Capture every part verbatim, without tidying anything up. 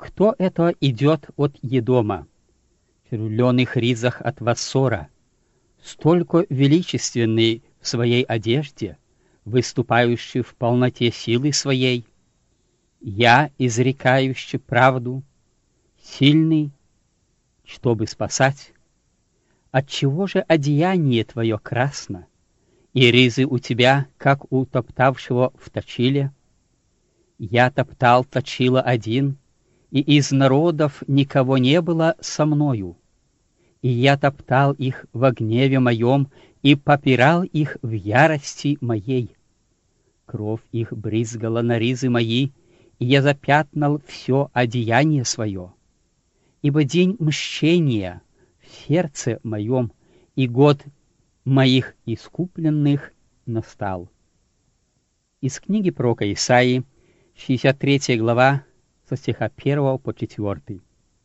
Кто это идет от Едома, в червленых ризах от Вассора, столько величественный в своей одежде, выступающий в полноте силы своей? Я, изрекающий правду, сильный, чтобы спасать. Отчего же одеяние твое красно, и ризы у тебя, как у топтавшего в точиле? Я топтал точила один, и из народов никого не было со мною. И я топтал их во гневе моем, и попирал их в ярости моей. Кровь их брызгала на ризы мои, и я запятнал все одеяние свое. Ибо день мщения в сердце моем, и год моих искупленных настал. Из книги пророка Исаии, шестьдесят третья глава, со стиха первого по четвёртый.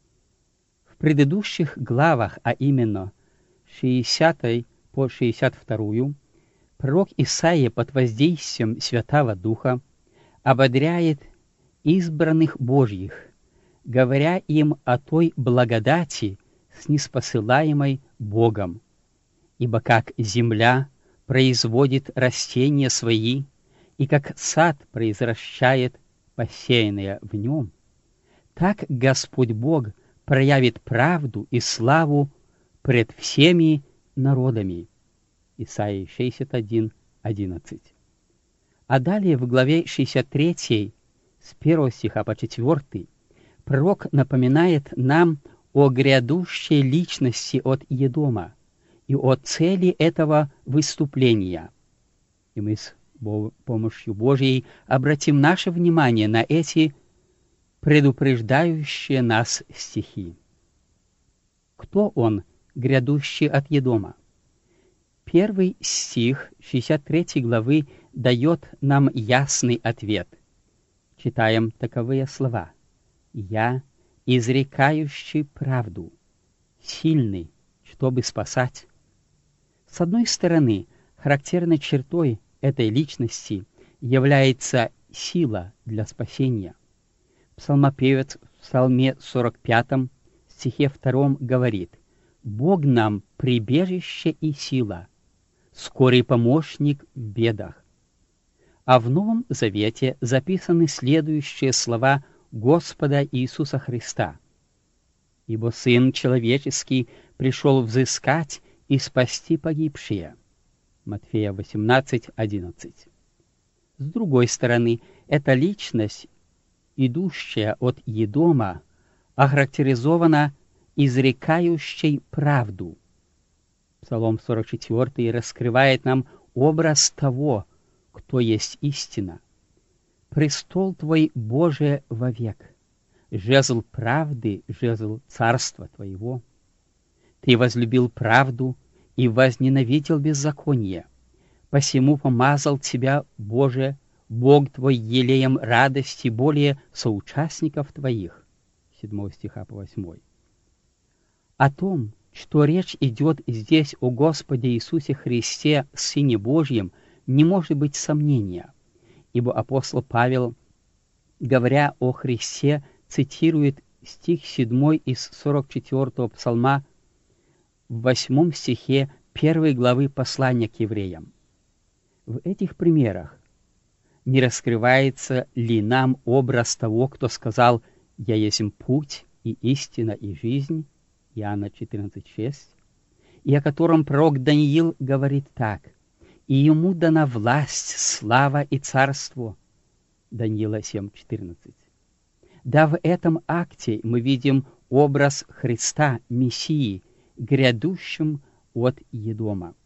В предыдущих главах, а именно шестидесятой по шестьдесят вторую, пророк Исаия под воздействием Святого Духа ободряет избранных Божьих, говоря им о той благодати, снизпосылаемой Богом. Ибо как земля производит растения свои, и как сад произращает посеянное в нем, так Господь Бог проявит правду и славу пред всеми народами. Исайя шестьдесят один, одиннадцать. А далее в главе шестьдесят третьей, с первого стиха по четвёртый, пророк напоминает нам о грядущей личности от Едома и о цели этого выступления. И мы с помощью Божьей обратим наше внимание на эти предупреждающие нас стихи. Кто он, грядущий от Едома? Первый стих шестьдесят третьей главы дает нам ясный ответ. Читаем таковые слова. «Я, изрекающий правду, сильный, чтобы спасать». С одной стороны, характерной чертой этой личности является сила для спасения. Псалмопевец в Псалме сорок пятом, стихе втором говорит: «Бог нам прибежище и сила, скорый помощник в бедах». А в Новом Завете записаны следующие слова Господа Иисуса Христа: «Ибо Сын Человеческий пришел взыскать и спасти погибшие». Матфея восемнадцать, одиннадцать. С другой стороны, эта личность, идущая от Едома, охарактеризована изрекающей правду. Псалом сорок четвёртый раскрывает нам образ того, кто есть истина. «Престол Твой, Боже, вовек, жезл правды, жезл царства Твоего. Ты возлюбил правду и возненавидел беззаконие, посему помазал Тебя, Боже, Бог Твой, елеем радости более соучастников Твоих». седьмого стиха по восьмой. О том, что речь идет здесь о Господе Иисусе Христе, Сыне Божьем, не может быть сомнения, ибо апостол Павел, говоря о Христе, цитирует стих седьмой из сорок четвёртого псалма в восьмом стихе первой главы послания к евреям. В этих примерах не раскрывается ли нам образ того, кто сказал: «Я есмь путь и истина и жизнь», Иоанна четырнадцать, шесть, и о котором пророк Даниил говорит так: «И ему дана власть, слава и царство», Даниила семь, четырнадцать. Да, в этом акте мы видим образ Христа, Мессии, грядущим от Едома.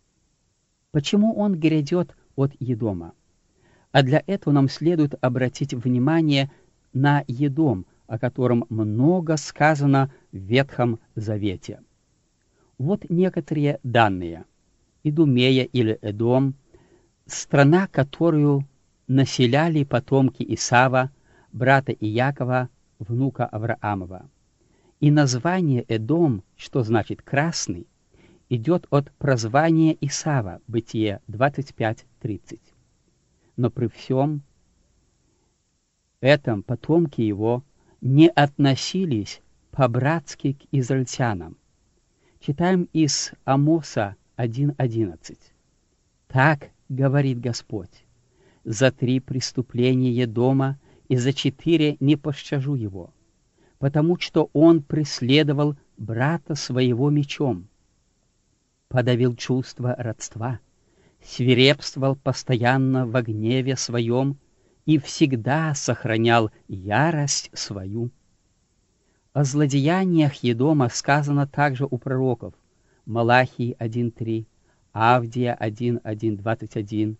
Почему он грядет от Едома? А для этого нам следует обратить внимание на Едом, о котором много сказано в Ветхом Завете. Вот некоторые данные. Идумея или Эдом — страна, которую населяли потомки Исава, брата Иакова, внука Авраамова. И название Эдом, что значит «красный», идет от прозвания Исава, Бытие двадцать пять, тридцать. Но при всем этом потомки его не относились по-братски к израильтянам. Читаем из Амоса один одиннадцать. «Так говорит Господь, за три преступления Едома и за четыре не пощажу его, потому что он преследовал брата своего мечом, подавил чувство родства, свирепствовал постоянно во гневе своем и всегда сохранял ярость свою». О злодеяниях Едома сказано также у пророков Малахии один три, Авдия один один двадцать один,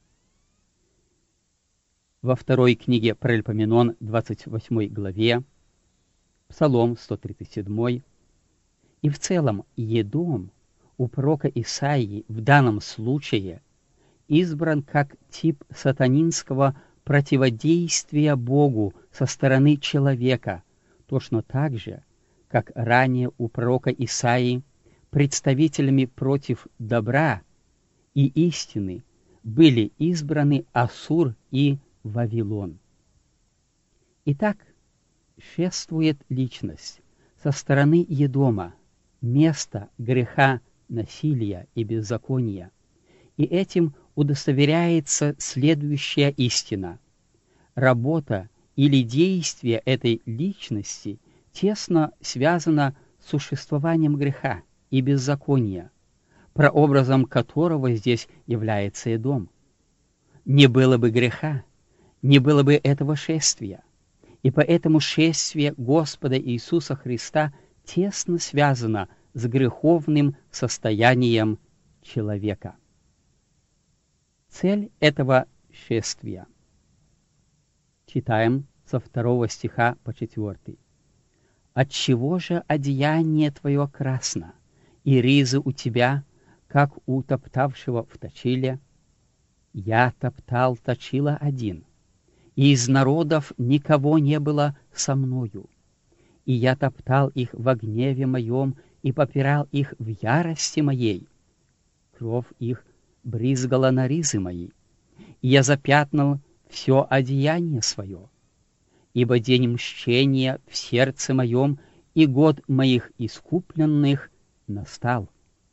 во второй книге Паральпоменон двадцать восьмой главе, Псалом сто тридцать семь. И в целом Едом у пророка Исаии в данном случае избран как тип сатанинского противодействия Богу со стороны человека, точно так же, как ранее у пророка Исаии представителями против добра и истины были избраны Ассур и Вавилон. Итак, шествует личность со стороны Едома, место греха, насилия и беззакония, и этим удостоверяется следующая истина. Работа или действие этой личности тесно связано с существованием греха и беззакония, прообразом которого здесь является Едом. Не было бы греха, не было бы этого шествия, и поэтому шествие Господа Иисуса Христа тесно связано с греховным состоянием человека. Цель этого шествия. Читаем со второго стиха по четвертый. «Отчего же одеяние твое красно, и ризы у тебя, как у топтавшего в точиле? Я топтал точила один, и из народов никого не было со мною. И я топтал их во гневе моем, и попирал их в ярости моей. Кровь их брызгала на ризы мои, и я запятнал все одеяние свое. Ибо день мщения в сердце моем, и год моих искупленных настал».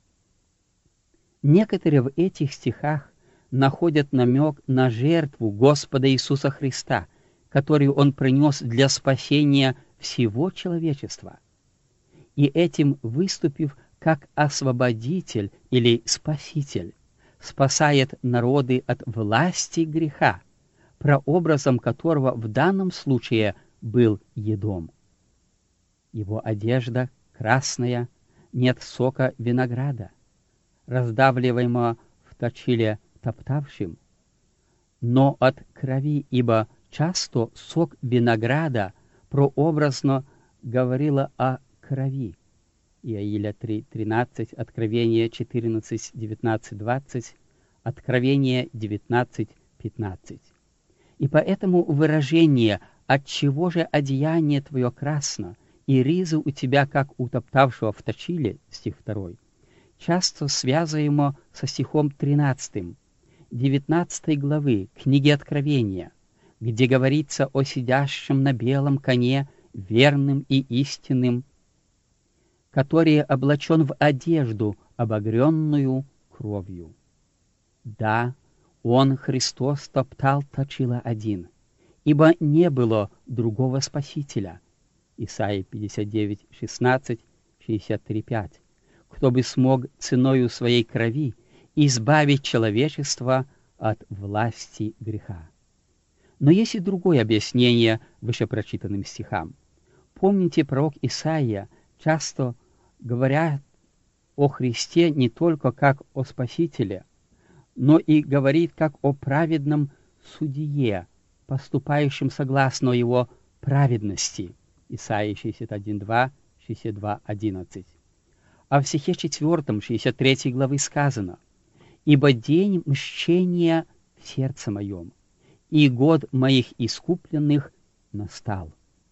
Некоторые в этих стихах находят намек на жертву Господа Иисуса Христа, которую Он принес для спасения всего человечества, и этим выступив как освободитель или спаситель, спасает народы от власти греха, прообразом которого в данном случае был Едом. Его одежда красная, нет сока винограда, раздавливаемого в точиле топтавшим, но от крови, ибо часто сок винограда прообразно говорило о крови. Иаиля три тринадцать, Откровение четырнадцать девятнадцать двадцать, Откровение девятнадцать пятнадцать. И поэтому выражение «отчего же одеяние твое красно, и ризы у тебя, как у топтавшего в точиле» стих второй, часто связываемо со стихом тринадцатым, девятнадцатой главы книги Откровения, где говорится о сидящем на белом коне, верным и истинным, который облачен в одежду, обогренную кровью. Да, Он, Христос, топтал точила один, ибо не было другого Спасителя. Исайя пятьдесят девять шестнадцать, шестьдесят три пять. Кто бы смог ценою своей крови избавить человечество от власти греха. Но есть и другое объяснение вышепрочитанным стихам. Помните, пророк Исаия часто говорят о Христе не только как о Спасителе, но и говорит как о праведном судье, поступающем согласно его праведности. Исайя шестьдесят один два, шестьдесят два одиннадцать. А в стихе четвёртом шестьдесят третьей главы сказано: «Ибо день мщения в сердце моем, и год моих искупленных настал».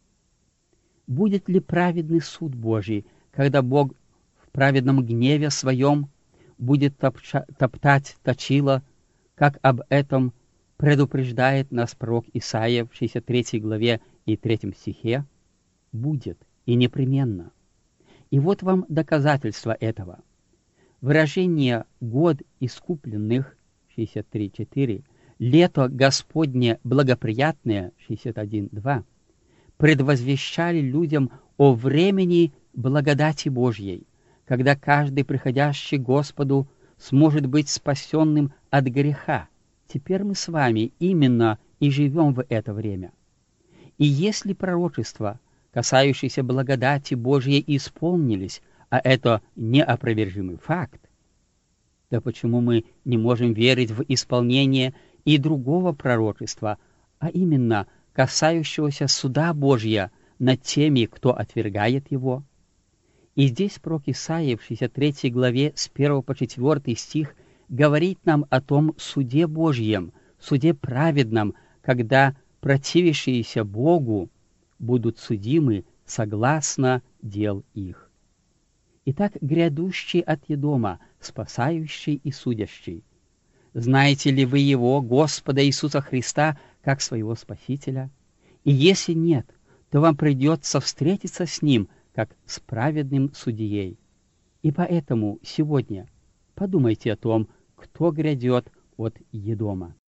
Будет ли праведный суд Божий, когда Бог в праведном гневе своем будет топча, топтать точило, как об этом предупреждает нас пророк Исаия в шестьдесят третьей главе и третьем стихе? будет и непременно. И вот вам доказательство этого. Выражение «год искупленных» шестьдесят три четыре, «лето Господне благоприятное» шестьдесят один два предвозвещали людям о времени благодати Божьей, когда каждый, приходящий к Господу, сможет быть спасенным от греха. Теперь мы с вами именно и живем в это время. И если пророчества, касающиеся благодати Божьей, исполнились, а это неопровержимый факт, то почему мы не можем верить в исполнение и другого пророчества, а именно касающегося суда Божья над теми, кто отвергает его? И здесь пророк Исаия в шестьдесят третьей главе с первого по четвёртый стих говорит нам о том суде Божьем, суде праведном, когда противившиеся Богу будут судимы согласно дел их. Итак, грядущий от Едома, спасающий и судящий. Знаете ли вы Его, Господа Иисуса Христа, как своего Спасителя? И если нет, то вам придется встретиться с Ним, как с праведным судьей. И поэтому сегодня подумайте о том, кто грядет от Едома.